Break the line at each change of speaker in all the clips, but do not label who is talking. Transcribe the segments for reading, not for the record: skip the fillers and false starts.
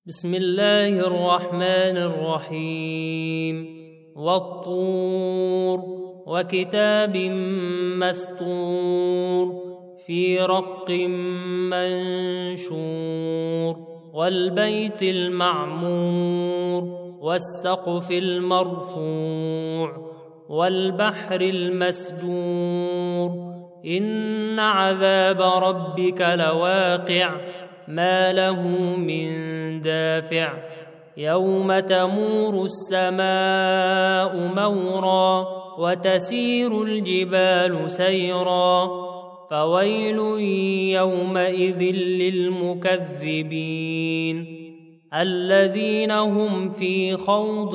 بسم الله الرحمن الرحيم والطور وكتاب مسطور في رق منشور والبيت المعمور والسقف المرفوع والبحر المسجور إن عذاب ربك لواقع ما له من دافع يوم تمور السماء مورا وتسير الجبال سيرا فويل يومئذ للمكذبين الذين هم في خوض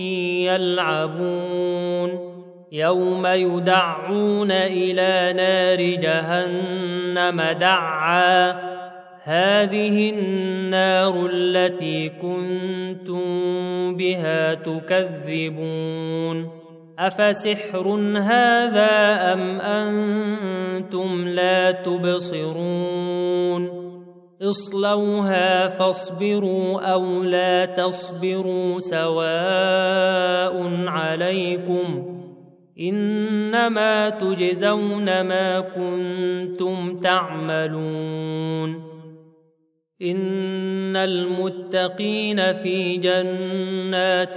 يلعبون يوم يدعون إلى نار جهنم دعا هذه النار التي كنتم بها تكذبون أفسحر هذا أم أنتم لا تبصرون اصلوها فاصبروا أو لا تصبروا سواء عليكم إنما تجزون ما كنتم تعملون إن المتقين في جنات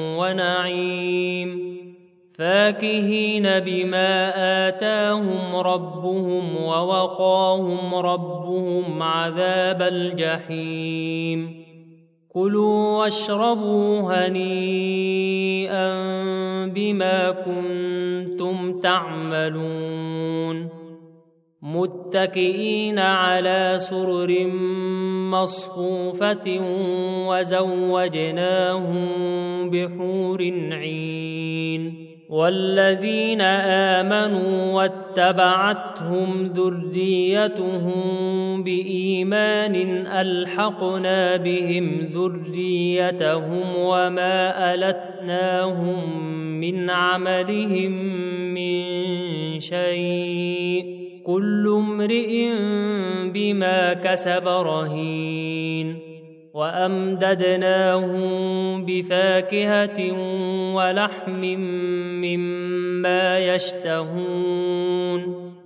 ونعيم فاكهين بما آتاهم ربهم ووقاهم ربهم عذاب الجحيم كلوا واشربوا هنيئا بما كنتم تعملون متكئين على سرر مصفوفة وزوجناهم بحور عين والذين آمنوا واتبعتهم ذريتهم بإيمان ألحقنا بهم ذريتهم وما ألتناهم من عملهم من شيء كل امرئ بما كسب رهين وأمددناهم بفاكهة ولحم مما يشتهون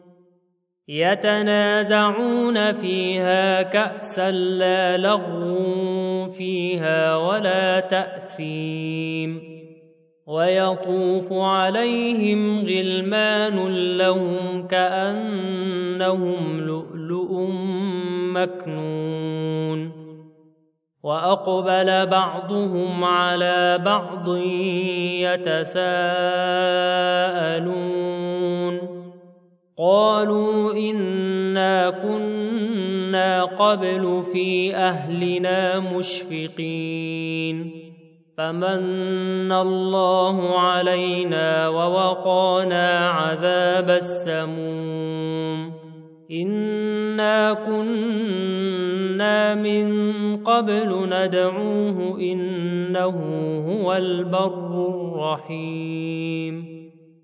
يتنازعون فيها كأسا لا لغو فيها ولا تأثيم ويطوف عليهم غلمان لهم كأنهم لؤلؤ مكنون وأقبل بعضهم على بعض يتساءلون قالوا إنا كنا قبل في أهلنا مشفقين فمن الله علينا ووقانا عذاب السموم إنا كنا من قبل ندعوه إنه هو البر الرحيم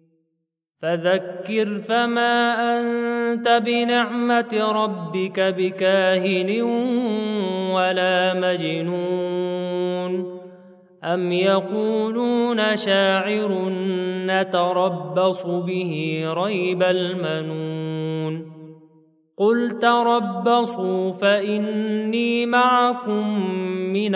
فذكر فما أنت بنعمة ربك بكاهن ولا مجنون أم يقولون شاعر نتربص به ريب المنون قل تربصوا فإني معكم من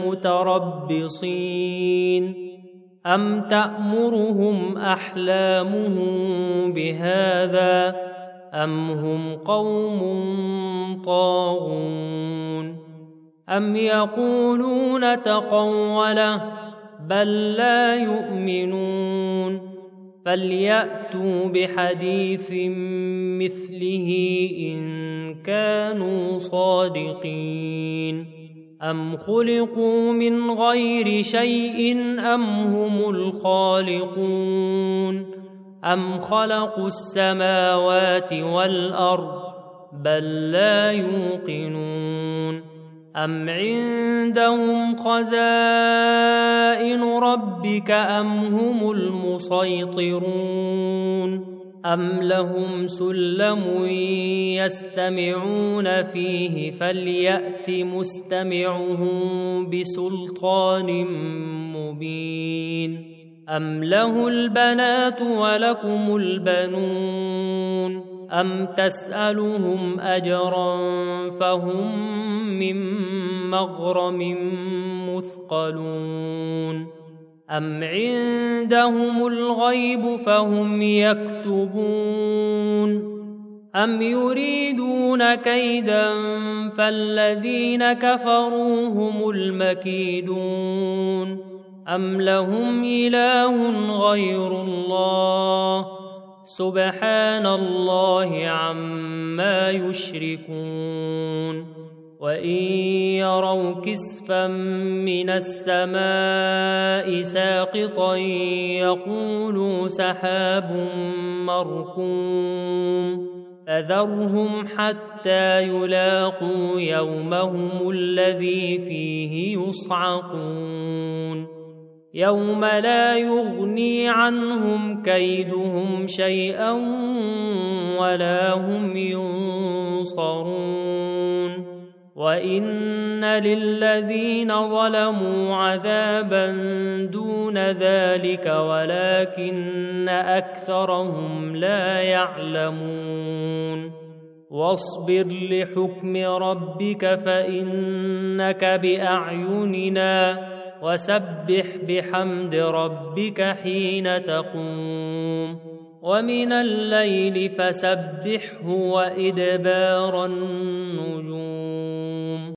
المتربصين أم تأمرهم أحلامهم بهذا أم هم قوم طاغون أم يقولون تقوله بل لا يؤمنون فليأتوا بحديث مثله إن كانوا صادقين أم خلقوا من غير شيء أم هم الخالقون أم خلقوا السماوات والأرض بل لا يوقنون أم عندهم خزائن ربك أم هم المسيطرون أم لهم سلم يستمعون فيه فليأت مستمعهم بسلطان مبين أم له البنات ولكم البنون أم تسألهم أجرا فهم من مغرم مثقلون أم عندهم الغيب فهم يكتبون أم يريدون كيدا فالذين كفروا هم المكيدون أم لهم إله غير الله سبحان الله عما يشركون وإن يروا كسفا من السماء ساقطا يقولوا سحاب مركوم فذرهم حتى يلاقوا يومهم الذي فيه يصعقون يوم لا يغني عنهم كيدهم شيئا ولا هم ينصرون وإن للذين ظلموا عذابا دون ذلك ولكن أكثرهم لا يعلمون واصبر لحكم ربك فإنك بأعيننا وسبح بحمد ربك حين تقوم ومن الليل فسبحه وإدبار النجوم